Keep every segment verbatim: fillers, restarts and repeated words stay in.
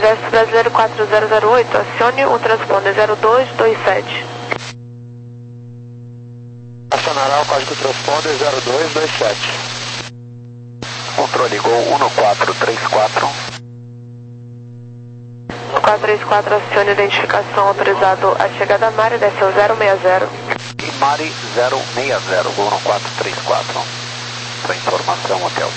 Exército Brasileiro quatro zero zero oito, acione o transponder zero dois dois sete. Acionará o código transponder zero dois dois sete. Controle Gol um quatro três quatro. um quatro três quatro, acione identificação, autorizado a chegada a Mari, desceu zero seis zero. E Mari zero seis zero, Gol um quatro três quatro. Para informação, hotel.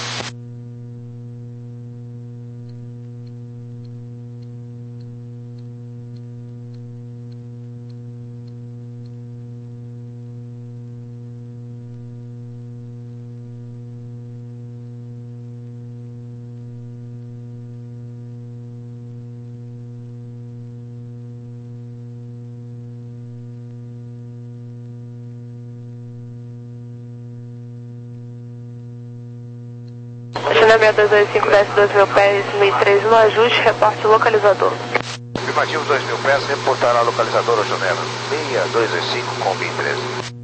China seis dois dois cinco, desce dois mil pés, mil e três no ajuste, reporte localizador. Afirmativo dois mil pés, reportará localizador Janela seis dois dois cinco com mil e três.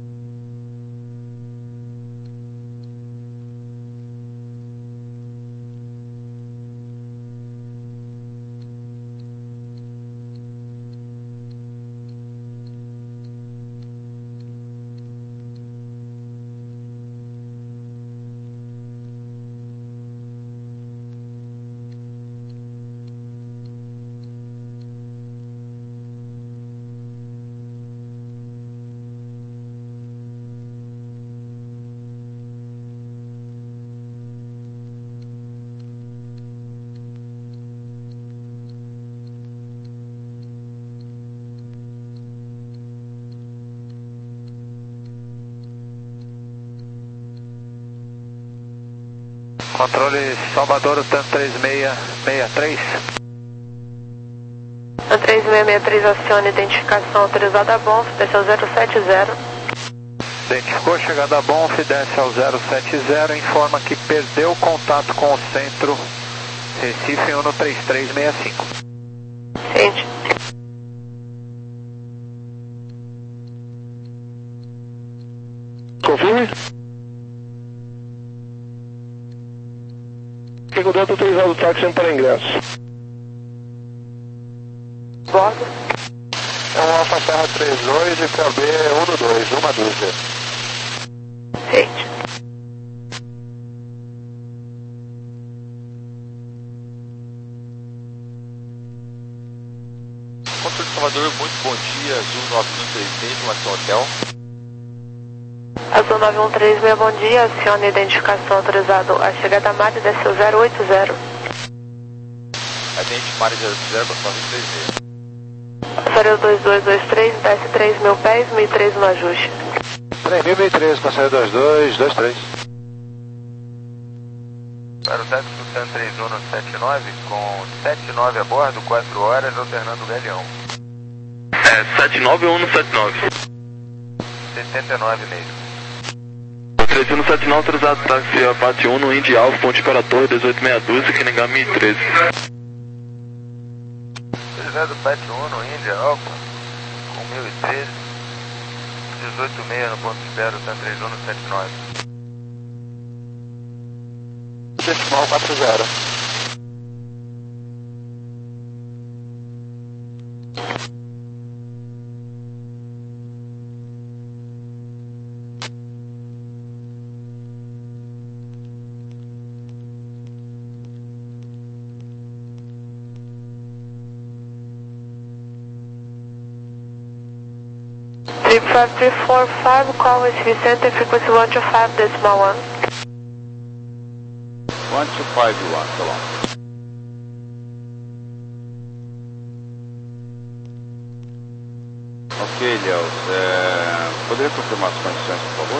Controle Salvador, TAM três seis seis três. TAM três seis seis três, acione identificação autorizada a Bonf, desce ao zero sete zero. Identificou, chegada a Bonf, desce ao zero sete zero, informa que perdeu contato com o centro Recife Uno três três seis cinco. Ciente. Confirme. Que o dentro autorizado o táxi para ingresso. Bordo. É um Alfa Serra três dois e K B um dois, uma dúzia. Ciente. Controle Salvador, muito bom dia, Azul nove um três seis, relação ao hotel. Azul nove um três seis, bom dia, acione identificação autorizado a chegada a Mari, desceu zero oito zero. Atende Mari zero zero nove um três seis. Passareiro dois dois dois três, desce três mil pés, mil e três no ajuste. três mil e três, passageiro dois dois dois três. Para o táxi do TAM três um sete nove, com sete nove a bordo, quatro horas, alternando o galeão. É, sete nove ou um sete nove? setenta e nove mesmo. três um sete nove, autorizado táxi Apache um no Indy Alfa, ponte para a torre, dezoito seis doze, Kinegami mil e treze. Autorizado Apache um no Indy Alfa, com mil e treze, dezoito seis no ponto zero, TAM três um sete nove. Decimal quatro zero. three five three four five, call with Vicente, frequency one two five, decimal one. one two five one, tá bom. Ok, Léo, é... poderia confirmar as condições, por favor?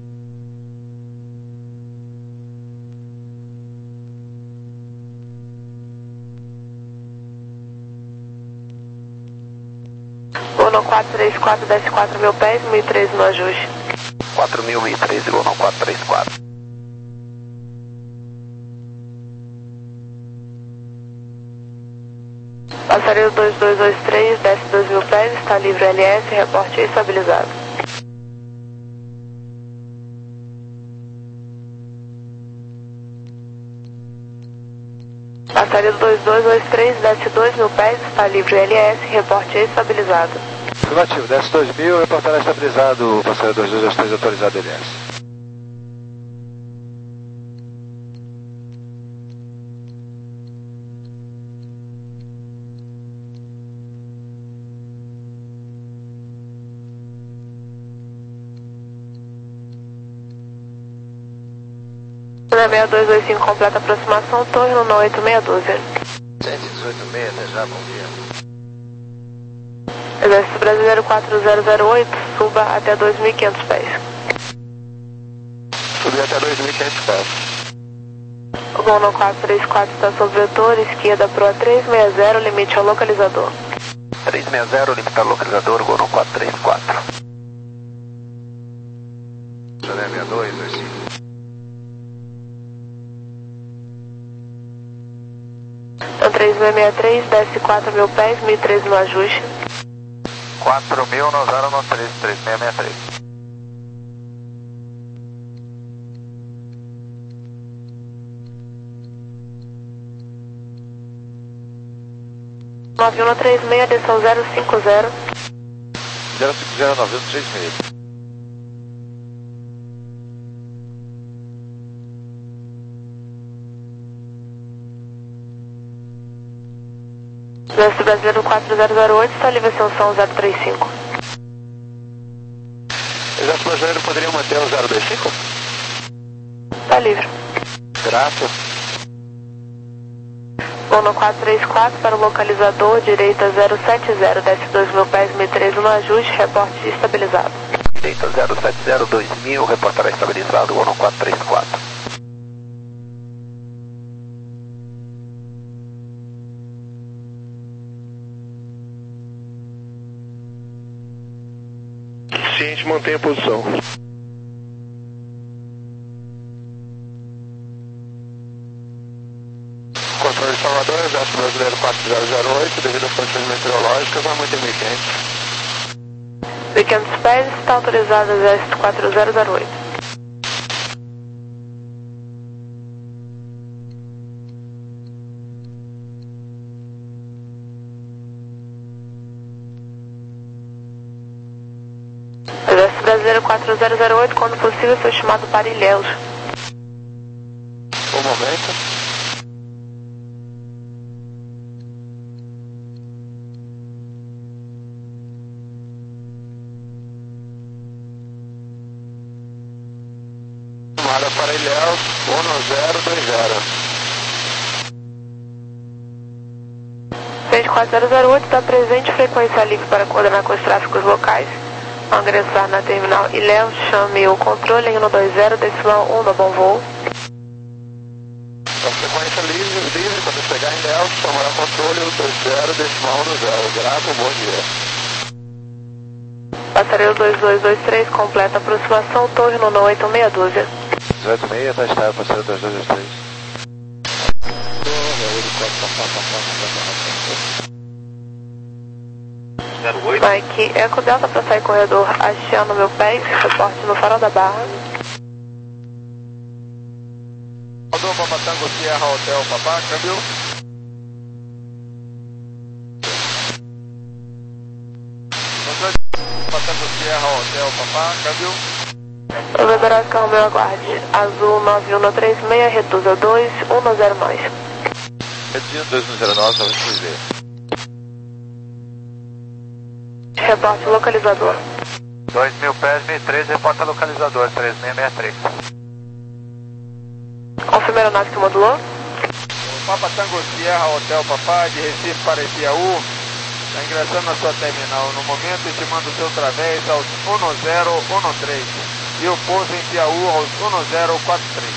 Uno quatro três quatro, desce quatro mil pés, mil e três no ajuste. quatro mil e treze, Uno quatro três quatro. Passareiro dois dois dois três, desce dois mil pés, está livre L S, reporte estabilizado. Passaria do dois dois dois três, desce dois mil pés, está livre L S, reporte estabilizado. Afirmativo, desce dois mil, reportará estabilizado, passaria dois dois dois três, autorizado L S. Na seis dois dois cinco, completa aproximação, torre no oito meia dúzia. cento e dezoito meia, até já, bom dia. Exército Brasileiro quatro zero zero oito, suba até dois mil e quinhentos pés. Subir até dois mil e quinhentos pés. O Gol no quatro três quatro está sob vetor, esquerda Proa três seis zero, limite ao localizador. três seis zero, limite ao localizador, Gol no quatro três quatro. José seis dois dois cinco. Então três seis seis três, desce quatro mil pés, mil e treze no ajuste. quatro mil no zero no três, três seis seis três. nove um três seis, atenção zero cinco zero. zero cinco zero nove um três seis. Exército Brasileiro quatro zero zero oito, está livre ascensão zero três cinco. Exército Brasileiro poderia manter o zero dois cinco? Está livre. Graças. Gol no quatro três quatro para o localizador, direita zero sete zero, desce dois mil pés, mil e treze no ajuste, reporte estabilizado. Direita zero sete zero, dois mil, reportará estabilizado, Gol no quatro três quatro. Ciente, mantenha a posição. Controle de Salvador, Exército Brasileiro quatro zero zero oito, devido às condições meteorológicas, há muita emergência. mil e quinhentos pés, está autorizado Exército quatro zero zero oito. Exército Brasileiro quatro zero zero oito, quando possível, foi chamado para Ilhéus. Um momento. Chamada para Ilhéus, um zero dois zero. seis quatro zero zero oito, está presente, frequência livre para coordenar com os tráficos locais. Ao ingressar na terminal Ilhéus, chame o controle no dois zero, decimal um do bom voo. A frequência livre, livre quando chegar em Ilhéus, chamará o controle no dois zero, decimal um do zero. Gravo, bom dia. Passaria dois dois dois três, completa aproximação, torre no oito meia dúzia. dezoito meia, tá estável, passaria dois dois dois três. Mike, Eco Delta para sair corredor hasteando meu pés, reporte no farol da Barra. Rodou Papa Tango Sierra Hotel Papá, câmbio. Papa Tango Sierra Hotel Papá, câmbio. Provedor Oscar Romeo, aguarde. Azul nove um três seis, reduza dois um zero mais. Reduzindo dois um zero nove, talvez por ver. Reporte localizador. dois mil pés, mil e treze, reporta localizador, três seis seis três. Confirma a aeronave que modulou. Papa Tango Sierra Hotel Papá, de Recife para Ipiaú, está ingressando na sua terminal no momento, estimando o seu través aos um zero um três e o pouso em Piaú aos um zero quatro três.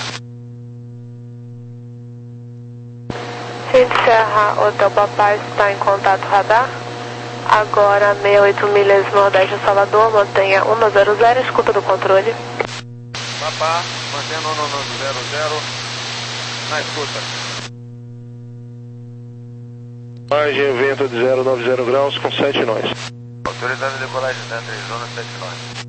Cindy Serra Hotel Papá está em contato radar. Agora sessenta e oito milhas nordeste de Salvador, mantenha um zero zero, escuta do controle. Papá, mantendo um zero zero, na escuta. Margem vento de zero nove zero graus com sete nós. Autorizando decolagem dentro de zona sete nós.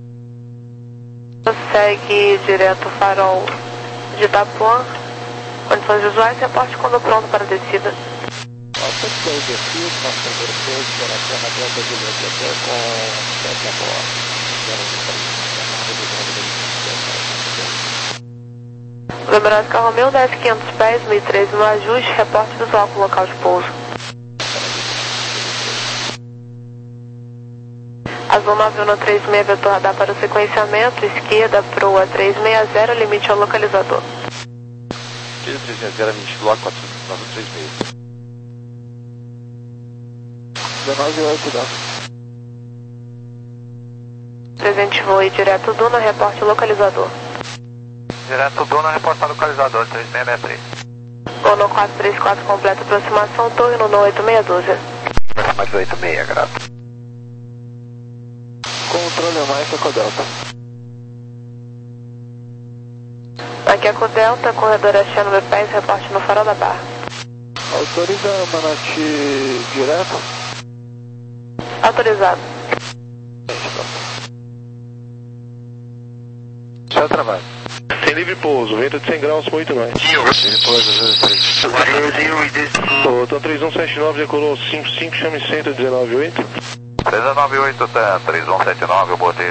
Segue direto farol de Itapuã, Condições visuais, reporte quando pronto para descida. Nossa, que é o descido, nossa, perfeito, operação na Delta de Leite até com sete a bordo. Lembrando que a Romeo desce quinhentos pés, mil e treze no ajuste, reporte visual com local de pouso. Azul nove um três seis, vetor radar para o sequenciamento, esquerda, proa três seis zero, limite ao localizador. três seis zero, limite do quatro nove três seis. dezenove e oito, dá. Presente voo e direto Duna, reporte localizador. Direto Duna, reportar localizador, três seis seis três. Ono quatro três quatro, completa aproximação, torre no oito seis um doze. Mais oito seis, grato. Controle mais Eco Delta. Aqui é Eco Delta, corredor Axé no B P S, reporte no farol da Barra. Autoriza Manati direto? Autorizado. Seu trabalho. Sem livre pouso, vento de cem graus, oito nós. Livre pouso, zero três. Tô três um sete nove, decolou cinco cinco, chame centro, dezenove oito. dezenove oito, tá, três um sete nove, eu botei.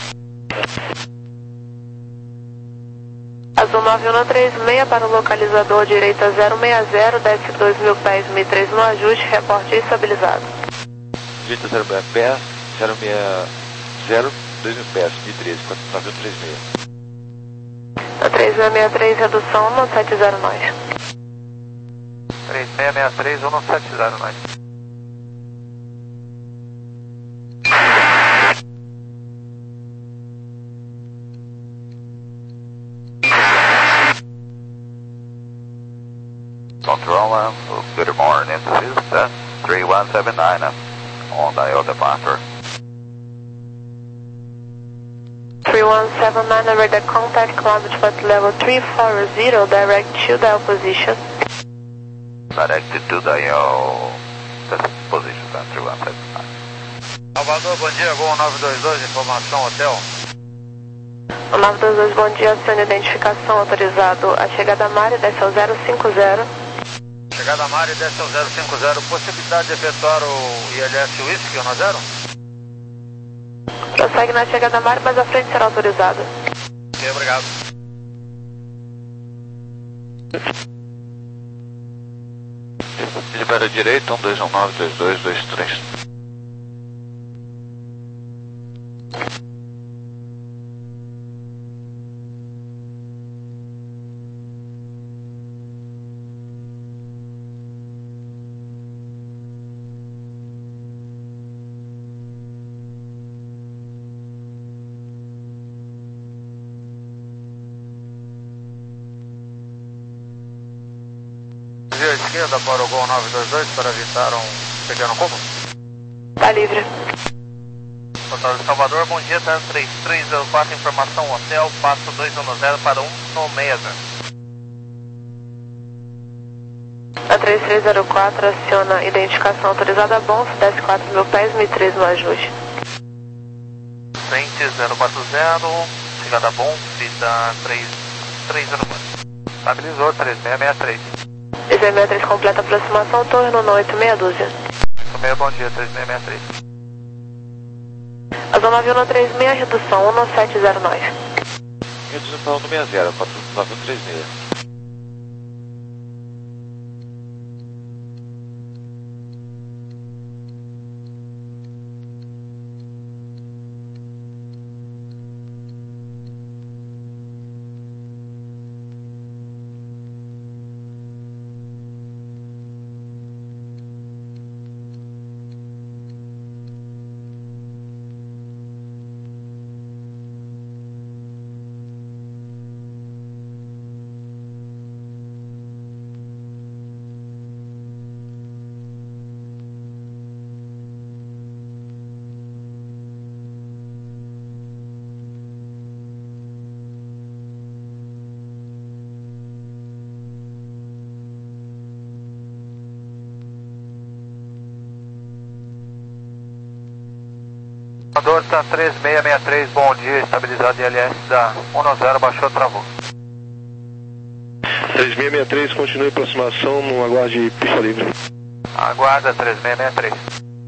Azul nove um três seis para o localizador direita zero seis zero, desce dois mil pés, mil e treze no ajuste, reporte estabilizado. Direita zero pés, zero seis zero, dois mil pés, mil e treze, quatro nove um três seis. Na três seis seis três, redução um sete zero nós. três seis seis três, um sete zero nós. Control, good morning, this is uh, three one seven nine uh, on dial departure. three one seven nine, over the contact, climate flight level three four zero, direct to dial position. Directed to dial position, uh, three one seven nine. Salvador, bom dia, Gol nove dois dois, informação hotel. O nove dois dois, bom dia, sendo identificação autorizado. A chegada Mari desce ao zero cinco zero. Chegada Mari desce ao zero cinco zero, possibilidade de efetuar o I L S Whisky um zero? Prossegue na chegada Mari, mas a frente será autorizada. Ok, obrigado. Libera direito, um dois um nove dois dois dois três. Via esquerda para o Gol nove dois dois para evitar um pequeno combo. Tá livre. Portal de Salvador, bom dia, tá três três zero quatro, informação hotel, passo dois um zero para um no seis zero. A três três zero quatro aciona identificação autorizada bom, desce quatro mil pés, mil e treze no ajuste. Frente zero quatro zero, chegada bom, fita três três zero quatro. Estabilizou, três seis seis três. três seis seis três completa aproximação, torre no oito seis um doze. Meio bom dia, três seis seis três. Azul nove um três seis, redução um sete zero nós. Redução para um seis zero, quatro nove um três seis. Salvador está três seis seis três, bom dia, estabilizado I L S da um zero, baixou, travou. três seis seis três, continue aproximação, no aguarde pista livre. Aguarda três seis seis três.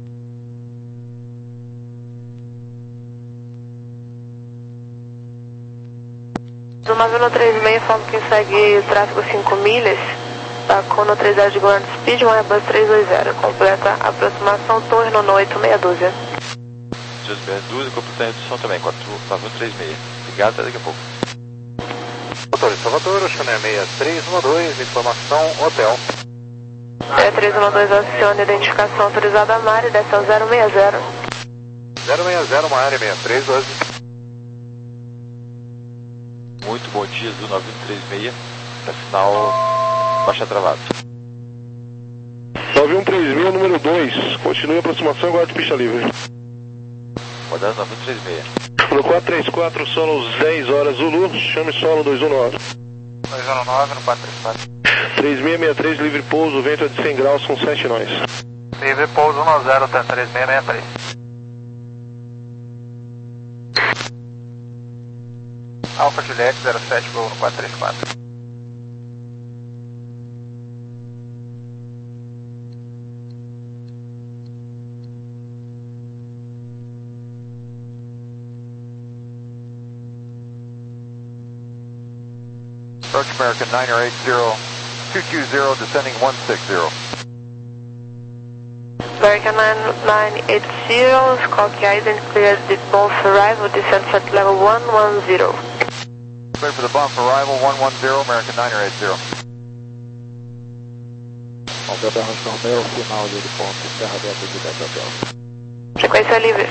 Do nove um três seis, informa que segue tráfego cinco milhas, tá com no três zero de Grand Speed, um Airbus três dois zero, completa aproximação, torre no oito meia dúzia. oito meia dúzia, completa a redução também, quatro nove um três seis. Obrigado, até daqui a pouco. Motor Salvador, Channel seis três um dois, informação, hotel. seis três um dois, aciona identificação autorizada a Mari, desce ao zero seis zero. zero seis zero, uma área seis três doze. Muito bom dia do nove um três seis, para final, baixa travado. nove um três seis, número dois, continue aproximação, aguarde pista livre. Rodando nove um três seis. No quatro três quatro, solo dez horas Zulu, chame solo dois um nove. dois um nove no quatro três quatro. três seis seis três, livre pouso, vento é de cem graus, são sete nós. Livre pouso um zero, tá três seis seis três. Alfa Juliette zero sete, voo no quatro três quatro. Approach American nine eight zero, two two zero, descending one six zero. American nine eight zero, Skokie Island cleared the both arrival, descent at level one one zero. Clear for the bump arrival one one zero, American nine eight zero. Alberto Romeo, final de ponto, terra aberta de dez hotel. Frequência livre.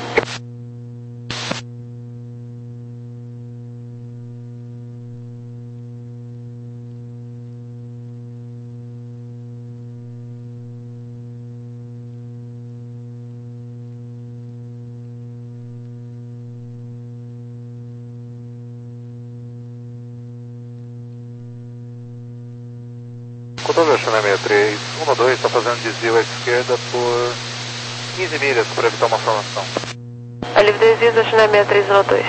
Controle Channel seis três um dois, está fazendo desvio à esquerda por quinze milhas para evitar uma formação. A livre desvio da Channel seis três um dois.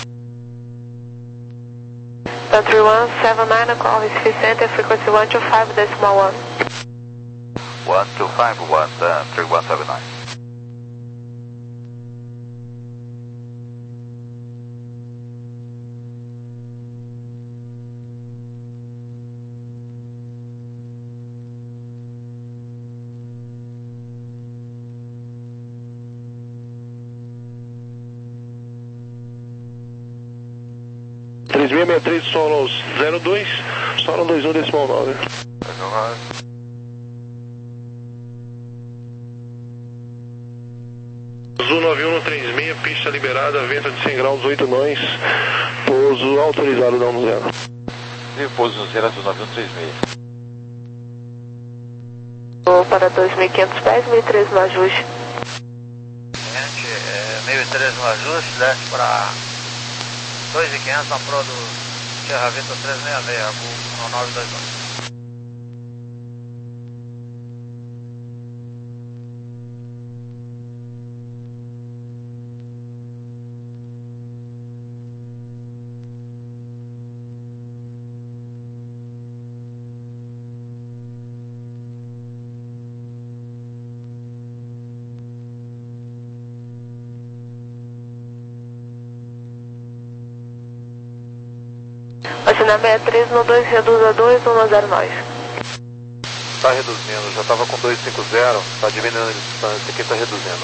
Country one seven nine, call Recife Center, frequency one two five decimal one. one two five one, uh, three one seven nine. três seis seis três, solo zero dois, solo dois um decimal nove. Azul nove um três seis, pista liberada, vento de cem graus, oito nós, pouso autorizado da um zero. Livre pouso no zero, Azul nove um três seis. Vou para dois mil e quinhentos pés, mil e três no ajuste. Gente, é, mil e três no ajuste, desce para dois mil e quinhentos na pro do Sierra Vista três seis seis, no nove dois dois. Channel seis três um dois, reduz a dois um zero nós. Está reduzindo, já estava com dois cinco zero, está diminuindo a distância, aqui está reduzindo.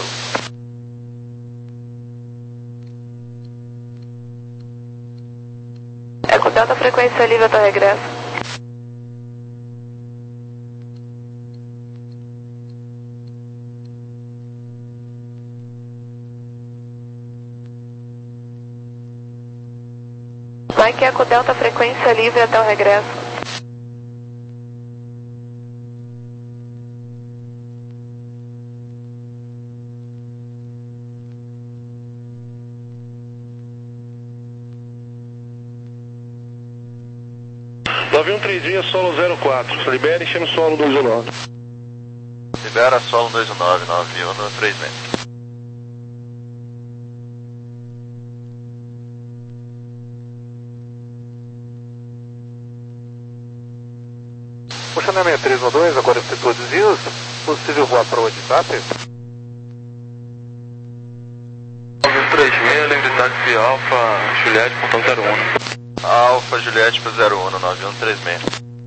É com delta frequência livre até o regresso. Mike Eco Delta, frequência livre até o regresso. nove um três seis, solo zero quatro, libera e chama solo dois um nove. Libera solo dois um nove, nove um três seis. Channel seis três um dois, agora efetuou desvios. Possível voar para o WhatsApp? nove um três seis, lembre táxi Alfa Juliette, ponto zero um. Alfa Juliette para zero um, nove um três seis.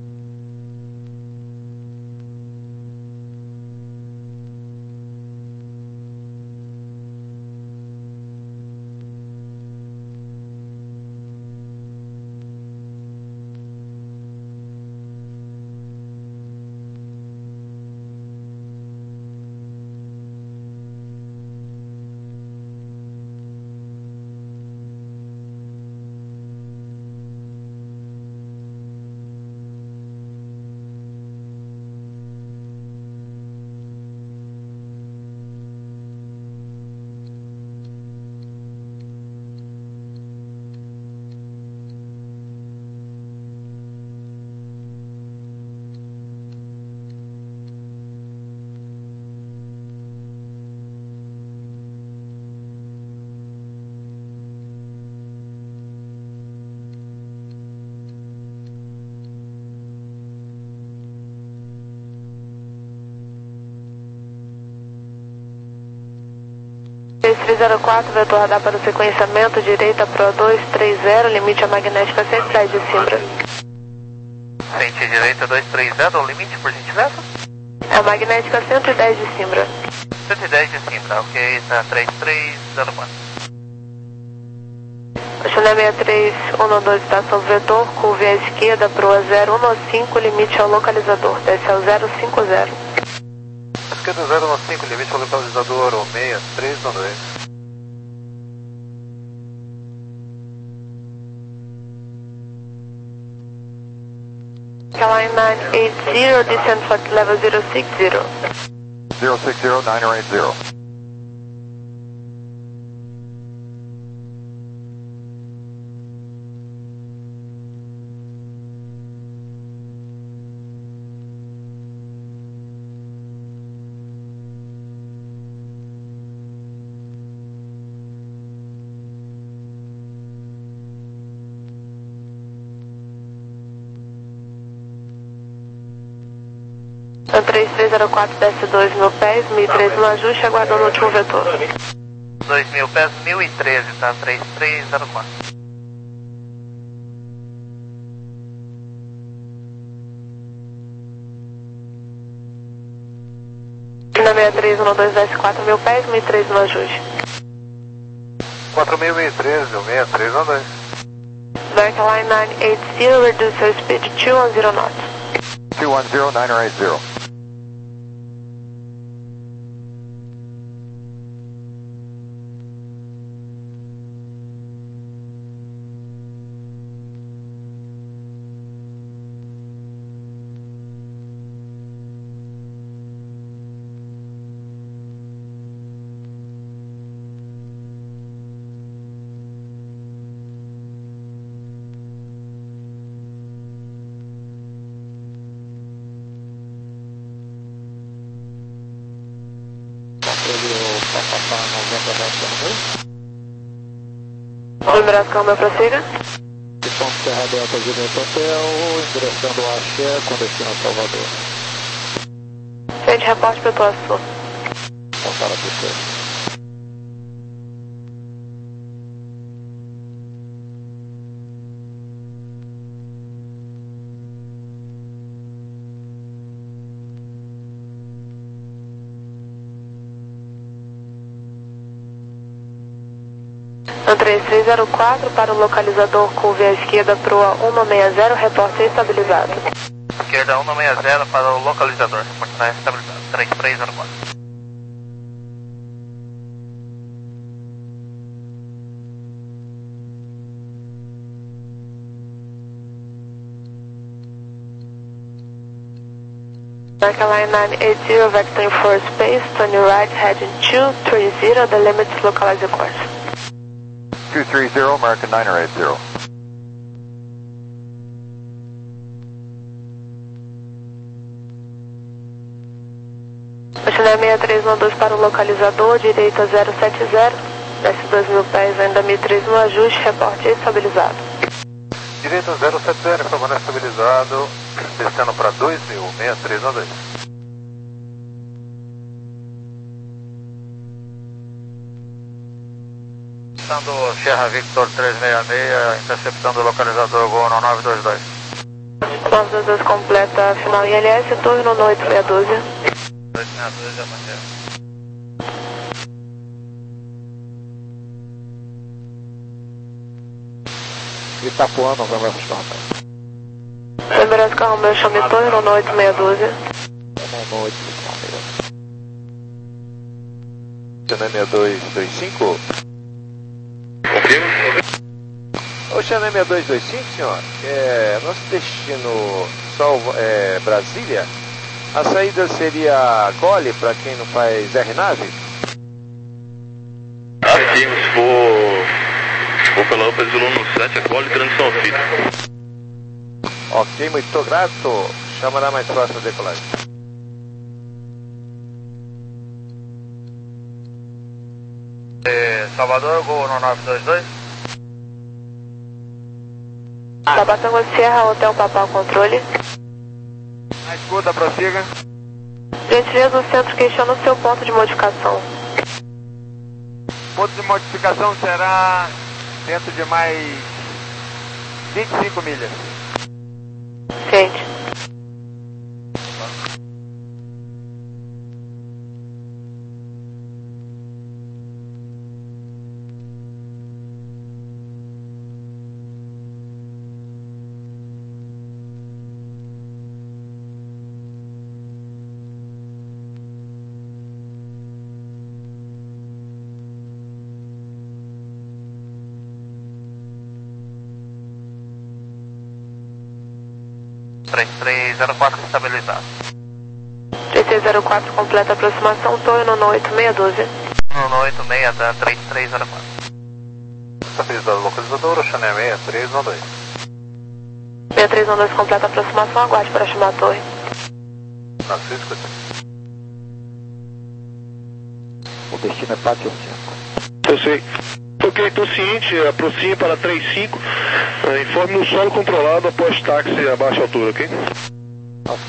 três três zero quatro, vetor radar para o sequenciamento, direita Pro dois três zero, limite a magnética cento e dez de Simbra. Frente direita dois três zero, limite por gentileza? É a magnética cento e dez de Simbra. cento e dez de Simbra, ok, está três três zero quatro. Channel seis três um dois, estação vetor, curva à esquerda, Pro zero um cinco, limite ao localizador, desce ao zero cinco zero. Esquerda zero um cinco, limite ao localizador seis três um dois. Line nine eight zero, descend flight level zero six zero. zero six zero, nine eight zero. três três zero quatro, desce dois mil pés, mil e treze no ajuste, aguardando o último vetor. dois mil pés, mil e treze, tá? três três zero quatro. Na seis três um dois, desce quatro mil pés, mil e treze no ajuste. quatro mil e treze, seis três um dois. American Line nine eight zero, reduce your speed to two one zero knots. two one zero, nine eight zero. Número câmbio, prossiga. Estão Serra Delta Juliette Hotel, direção ao Axé, com destino a Salvador. Frente, reporte para o sul. Então, para você. três três zero quatro para o localizador curva à esquerda Proa cento e sessenta, reporte estabilizado. Esquerda cento e sessenta para o localizador, reporte estabilizado, três três zero quatro. American Line nine eight zero, vectoring for space, turn your right, heading two three zero, the limits localize the course. two three zero, American niner eight zero. Channel seis três um dois para o localizador, direita zero sete zero, desce dois mil pés, ainda mil e treze no ajuste, reporte estabilizado. Direita zero sete zero, permanece estabilizado. Descendo para dois mil, seis três um dois. Descendo Sierra Victor trezentos e sessenta e seis, interceptando o localizador Gol no nove dois dois. nove dois dois completa final I L S, torre no oito seis um dois. oito seis um dois, já manter. Itapuã, Novembro Oscar Romeo. Novembro Oscar Romeo, chame torre no oito seis um dois. No oito seis um dois. Xané seis dois dois cinco. O Xané seis dois dois cinco, senhor, é, nosso destino Salvo, é, Brasília, a saída seria Gole para quem não faz R-Nave? Ah, sim, se for, se for pela Upper Zulu no sete, é Gole transição fita. Ok, muito grato. Chamará mais fácil a decolagem. É, Salvador, Gol no nove dois dois. Tabatango Sierra, Hotel Papal Controle. Na escuta, prossiga. Gentileza do centro questiona o seu ponto de modificação. Ponto de modificação será dentro de mais vinte e cinco milhas. Ciente. três três zero quatro estabilizado. três três zero quatro completa aproximação, torre no oito seis um dois. No oito seis da três três zero quatro. Estabilizado localizador, Xané seis três um dois. seis três um dois completa aproximação, aguarde para chamar a torre. Na sua escuta. O destino é Pátio cinco. Eu sei. Ok, estou ciente, aproxime para três cinco, uh, informe no solo controlado após táxi a baixa altura, ok? Ok.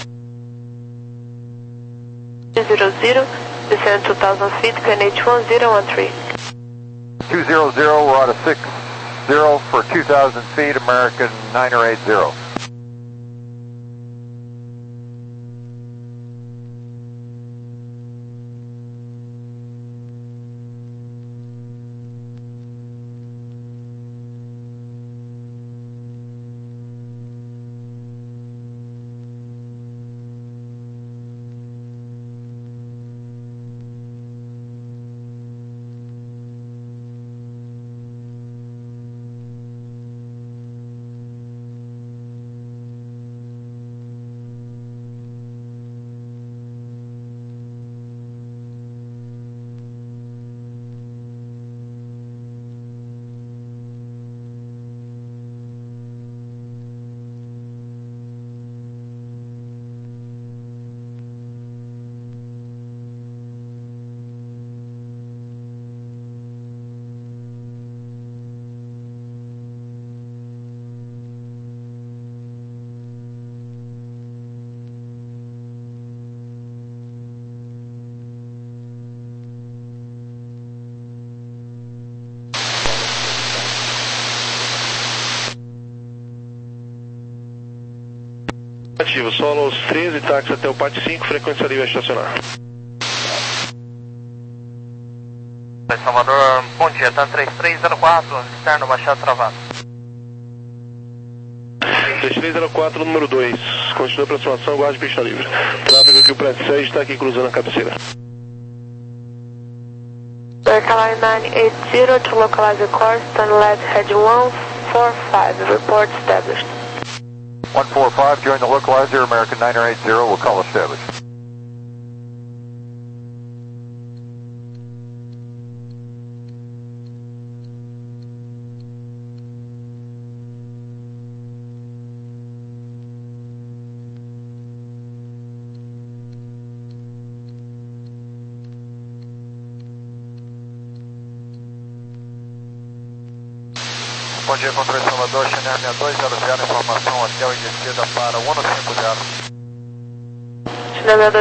zero zero, descend two thousand feet, K N H one zero one three. two zero zero, we're out of six zero for two thousand feet, American niner eight zero. Ativo, solo aos treze, táxi até o Pátio cinco, frequência livre a estacionar. Salvador, bom dia, tá três três zero quatro, externo baixado travado. três três zero quatro, número dois, continua a aproximação, guarde pista livre. Tráfego aqui, o prédio seis está aqui cruzando a cabeceira. Berkeley nine eight zero to localize the course, turn left, head one four five, report established. one four five, join the localizer, American niner eight zero, we'll call established. bom dia, Controle Salvador, Chanel sessenta e dois zero zero, informação hotel e descida para um um cinco zero. Chanel